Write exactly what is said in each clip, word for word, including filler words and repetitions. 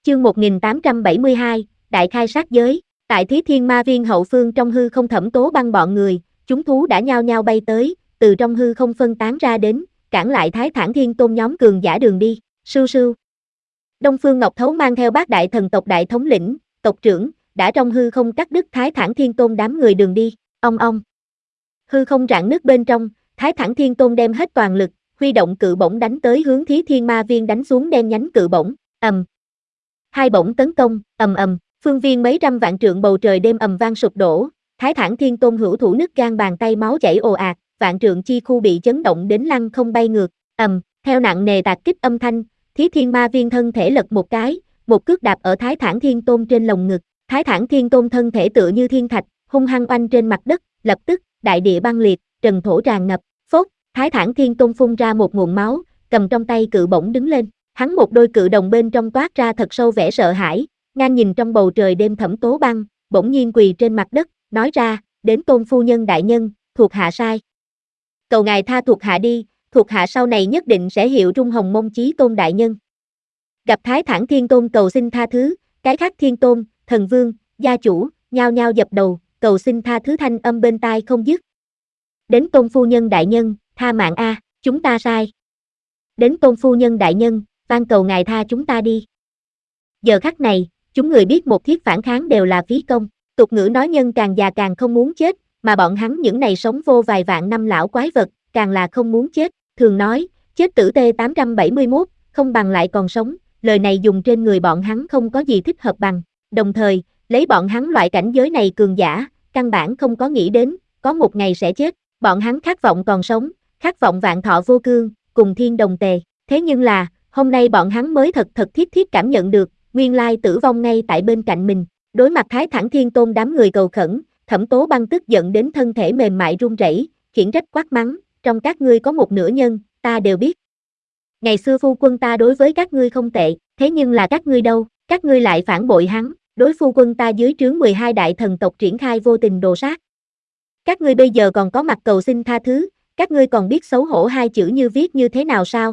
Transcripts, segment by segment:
Chương một nghìn tám trăm bảy mươi hai, Đại khai sát giới. Tại Thí Thiên Ma Viên hậu phương trong hư không Thẩm Tố Băng bọn người, chúng thú đã nhao nhao bay tới, từ trong hư không phân tán ra đến, cản lại Thái Thản Thiên Tôn nhóm cường giả đường đi. Sưu sưu. Đông Phương Ngọc Thấu mang theo bát đại thần tộc đại thống lĩnh, tộc trưởng, đã trong hư không cắt đứt Thái Thản Thiên Tôn đám người đường đi. Ong ong. Hư không rạn nứt bên trong, Thái Thản Thiên Tôn đem hết toàn lực, huy động cự bổng đánh tới hướng Thí Thiên Ma Viên đánh xuống đen nhánh cự bổng. Ầm. Hai bổng tấn công, ầm ầm, phương viên mấy trăm vạn trượng bầu trời đêm ầm vang sụp đổ, Thái Thản Thiên Tôn hữu thủ nứt gan bàn tay máu chảy ồ ạt, vạn trượng chi khu bị chấn động đến lăn không bay ngược. Ầm, theo nặng nề tạc kích âm thanh, Thí Thiên Ma Viên thân thể lật một cái, một cước đạp ở Thái Thản Thiên Tôn trên lồng ngực. Thái Thản Thiên Tôn thân thể tựa như thiên thạch, hung hăng oanh trên mặt đất, lập tức, đại địa băng liệt, trần thổ tràn ngập. Phốt, Thái Thản Thiên Tôn phun ra một nguồn máu, cầm trong tay cự bổng đứng lên. Hắn một đôi cự đồng bên trong toát ra thật sâu vẻ sợ hãi, ngang nhìn trong bầu trời đêm Thẩm Tố Băng, bỗng nhiên quỳ trên mặt đất, nói ra, đến Tôn phu nhân đại nhân, thuộc hạ sai. Cầu ngài tha thuộc hạ đi, thuộc hạ sau này nhất định sẽ hiệu trung hồng mông chí Tôn đại nhân. Gặp Thái Thản Thiên Tôn cầu xin tha thứ, cái khác Thiên Tôn, Thần Vương, gia chủ, nhao nhao dập đầu, cầu xin tha thứ thanh âm bên tai không dứt. Đến Tôn phu nhân đại nhân, tha mạng a, chúng ta sai. Đến Tôn phu nhân đại nhân, van cầu ngài tha chúng ta đi. Giờ khắc này, chúng người biết một thiết phản kháng đều là phí công, tục ngữ nói nhân càng già càng không muốn chết, mà bọn hắn những này sống vô vài vạn năm lão quái vật, càng là không muốn chết, thường nói, chết tử T tám trăm bảy mươi mốt, không bằng lại còn sống, lời này dùng trên người bọn hắn không có gì thích hợp bằng, đồng thời, lấy bọn hắn loại cảnh giới này cường giả, căn bản không có nghĩ đến, có một ngày sẽ chết, bọn hắn khát vọng còn sống, khát vọng vạn thọ vô cương, cùng thiên đồng tề, thế nhưng là, hôm nay bọn hắn mới thật thật thiết thiết cảm nhận được, nguyên lai tử vong ngay tại bên cạnh mình. Đối mặt Thái Thản Thiên Tôn đám người cầu khẩn, Thẩm Tố Băng tức giận đến thân thể mềm mại run rẩy, khiển trách quát mắng, trong các ngươi có một nửa nhân, ta đều biết. Ngày xưa phu quân ta đối với các ngươi không tệ, thế nhưng là các ngươi đâu, các ngươi lại phản bội hắn, đối phu quân ta dưới trướng mười hai đại thần tộc triển khai vô tình đồ sát. Các ngươi bây giờ còn có mặt cầu xin tha thứ, các ngươi còn biết xấu hổ hai chữ như viết như thế nào sao?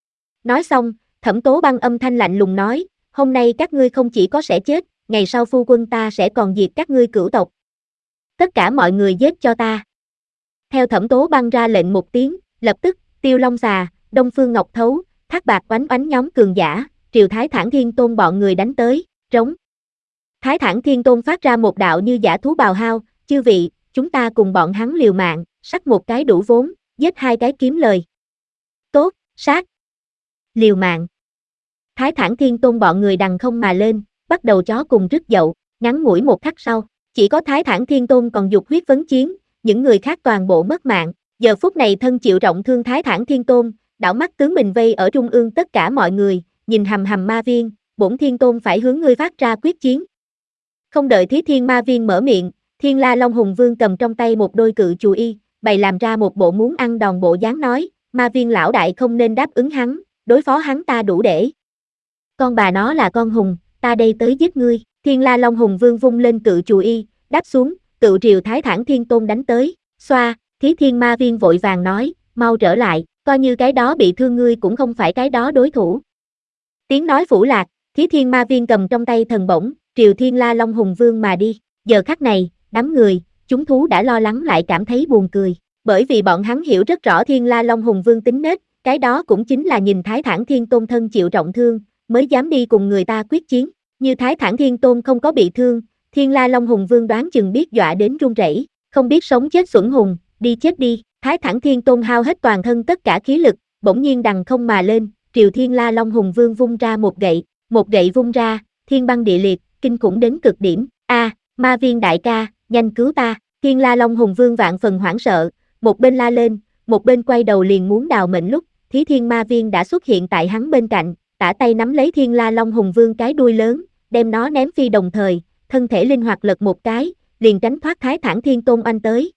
Nói xong, Thẩm Tố Băng âm thanh lạnh lùng nói, hôm nay các ngươi không chỉ có sẽ chết, ngày sau phu quân ta sẽ còn diệt các ngươi cửu tộc. Tất cả mọi người giết cho ta. Theo Thẩm Tố Băng ra lệnh một tiếng, lập tức, Tiêu Long Xà, Đông Phương Ngọc Thấu, Thác Bạc Oánh Oánh nhóm cường giả, triều Thái Thản Thiên Tôn bọn người đánh tới, trống. Thái Thản Thiên Tôn phát ra một đạo như dã thú bào hao, chư vị, chúng ta cùng bọn hắn liều mạng, sắc một cái đủ vốn, giết hai cái kiếm lời. Tốt, sát. Liều mạng. Thái Thản Thiên Tôn bọn người đằng không mà lên, bắt đầu chó cùng rứt dậu, ngắn ngủi một khắc sau, chỉ có Thái Thản Thiên Tôn còn dục huyết vấn chiến, những người khác toàn bộ mất mạng. Giờ phút này thân chịu trọng thương Thái Thản Thiên Tôn, đảo mắt tướng mình vây ở trung ương tất cả mọi người, nhìn hầm hầm ma viên, bổn Thiên Tôn phải hướng ngươi phát ra quyết chiến. Không đợi Thí Thiên Ma Viên mở miệng, Thiên La Long Hùng Vương cầm trong tay một đôi cự chù y, bày làm ra một bộ muốn ăn đòn bộ dáng nói, Ma Viên lão đại không nên đáp ứng hắn, đối phó hắn ta đủ để. Con bà nó là con hùng, ta đây tới giết ngươi. Thiên La Long Hùng Vương vung lên cự chù y, đáp xuống, cự triều Thái Thản Thiên Tôn đánh tới, xoa, Thí Thiên Ma Viên vội vàng nói, mau trở lại, coi như cái đó bị thương ngươi cũng không phải cái đó đối thủ. Tiếng nói phủ lạc, Thí Thiên Ma Viên cầm trong tay thần bổng, triều Thiên La Long Hùng Vương mà đi, giờ khắc này, đám người, chúng thú đã lo lắng lại cảm thấy buồn cười, bởi vì bọn hắn hiểu rất rõ Thiên La Long Hùng Vương tính nết, cái đó cũng chính là nhìn Thái Thản Thiên Tôn thân chịu trọng thương, mới dám đi cùng người ta quyết chiến, như Thái Thản Thiên Tôn không có bị thương, Thiên La Long Hùng Vương đoán chừng biết dọa đến run rẩy, không biết sống chết xuẩn hùng, đi chết đi. Thái Thản Thiên Tôn hao hết toàn thân tất cả khí lực, bỗng nhiên đằng không mà lên, triều Thiên La Long Hùng Vương vung ra một gậy, một gậy vung ra, thiên băng địa liệt, kinh khủng đến cực điểm. A, Ma Viên đại ca, nhanh cứu ta! Thiên La Long Hùng Vương vạn phần hoảng sợ, một bên la lên, một bên quay đầu liền muốn đào mệnh lúc, Thí Thiên Ma Viên đã xuất hiện tại hắn bên cạnh, tả tay nắm lấy Thiên La Long Hùng Vương cái đuôi lớn, đem nó ném phi đồng thời, thân thể linh hoạt lật một cái, liền tránh thoát Thái Thản Thiên Tôn oanh tới.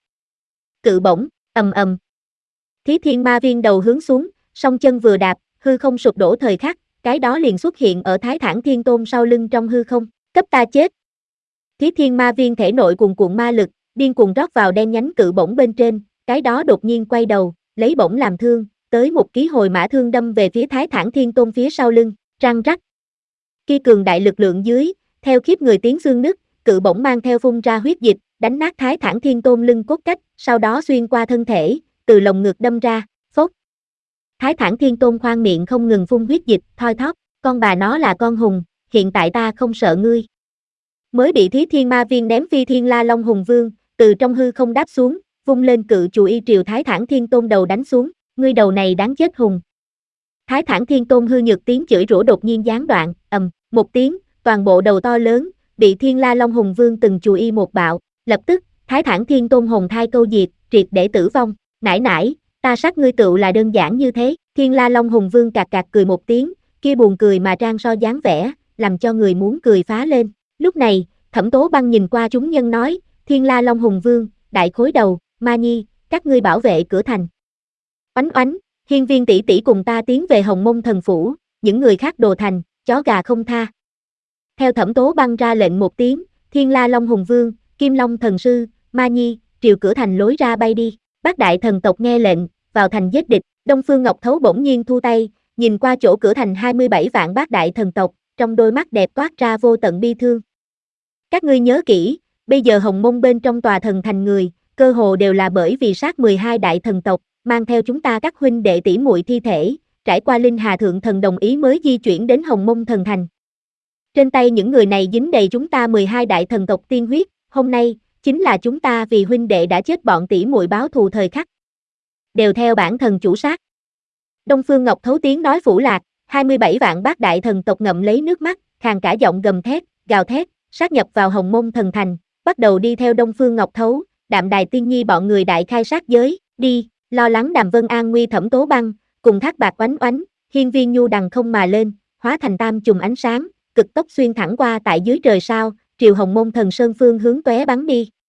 Cự bổng, ầm ầm. Thí Thiên Ma Viên đầu hướng xuống, song chân vừa đạp, hư không sụp đổ thời khắc, cái đó liền xuất hiện ở Thái Thản Thiên Tôn sau lưng trong hư không, cấp ta chết. Thí Thiên Ma Viên thể nội cuồn cuộn ma lực, điên cuồng rót vào đen nhánh cự bổng bên trên, cái đó đột nhiên quay đầu, lấy bổng làm thương, tới một ký hồi mã thương đâm về phía Thái Thản Thiên Tôn phía sau lưng, răng rắc. Khi cường đại lực lượng dưới, theo khiếp người tiếng xương nứt, cự bổng mang theo phun ra huyết dịch, đánh nát Thái Thản Thiên Tôn lưng cốt cách, sau đó xuyên qua thân thể, từ lồng ngực đâm ra, phốc. Thái Thản Thiên Tôn khoang miệng không ngừng phun huyết dịch, thoi thóp, con bà nó là con hùng, hiện tại ta không sợ ngươi. Mới bị Thí Thiên Ma Viên ném Phi Thiên La Long Hùng Vương, từ trong hư không đáp xuống, vung lên cự chù y triều Thái Thản Thiên Tôn đầu đánh xuống, ngươi đầu này đáng chết hùng. Thái Thản Thiên Tôn hư nhược tiếng chửi rủa đột nhiên gián đoạn, ầm, một tiếng, toàn bộ đầu to lớn, bị Thiên La Long Hùng Vương từng chù y một bạo, lập tức, Thái Thản Thiên Tôn hồn thai câu diệt, triệt để tử vong, nải nải, ta sát ngươi tựu là đơn giản như thế, Thiên La Long Hùng Vương cạc cạc cười một tiếng, kia buồn cười mà trang so dáng vẻ, làm cho người muốn cười phá lên. Lúc này, Thẩm Tố Băng nhìn qua chúng nhân nói, Thiên La Long Hùng Vương, đại khối đầu, Ma Nhi, các ngươi bảo vệ cửa thành. Oánh oánh, Hiên Viên tỷ tỷ cùng ta tiến về Hồng Mông Thần Phủ, những người khác đồ thành, chó gà không tha. Theo Thẩm Tố Băng ra lệnh một tiếng, Thiên La Long Hùng Vương, Kim Long Thần Sư, Ma Nhi, triều cửa thành lối ra bay đi. Bát đại thần tộc nghe lệnh, vào thành giết địch. Đông Phương Ngọc Thấu bỗng nhiên thu tay, nhìn qua chỗ cửa thành hai mươi bảy vạn bát đại thần tộc, trong đôi mắt đẹp toát ra vô tận bi thương. Các ngươi nhớ kỹ, bây giờ Hồng Mông bên trong tòa thần thành người, cơ hồ đều là bởi vì sát mười hai đại thần tộc, mang theo chúng ta các huynh đệ tỷ muội thi thể, trải qua Linh Hà Thượng Thần đồng ý mới di chuyển đến Hồng Mông thần thành. Trên tay những người này dính đầy chúng ta mười hai đại thần tộc tiên huyết, hôm nay, chính là chúng ta vì huynh đệ đã chết bọn tỷ muội báo thù thời khắc. Đều theo bản thần chủ sát. Đông Phương Ngọc Thấu tiếng nói phủ lạc, hai mươi bảy vạn bát đại thần tộc ngậm lấy nước mắt, khàn cả giọng gầm thét, gào thét, sát nhập vào Hồng Mông thần thành, bắt đầu đi theo Đông Phương Ngọc Thấu, Đạm Đài Tiên Nhi bọn người đại khai sát giới, đi, lo lắng Đàm Vân An nguy Thẩm Tố Băng, cùng Thác Bạc oánh oánh, Hiên Viên Nhu đằng không mà lên, hóa thành tam chùm ánh sáng, cực tốc xuyên thẳng qua tại dưới trời sao, triều Hồng Mông thần sơn phương hướng tóe bắn đi.